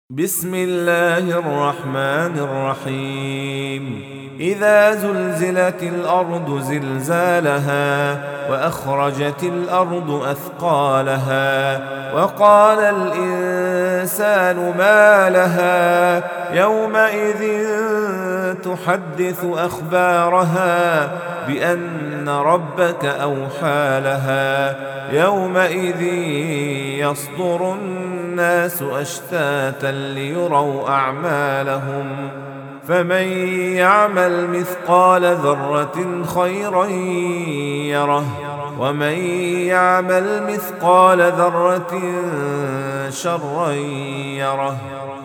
بسم الله الرحمن الرحيم إذا زلزلت الأرض زلزالها وأخرجت الأرض أثقالها وقال الإنسان ما لها يومئذ تحدث أخبارها بأن ربك أوحى لها يومئذ يصدر الناس أشتاتا ليروا أعمالهم فمن يعمل مثقال ذرة خيرا يره ومن يعمل مثقال ذرة شرا يره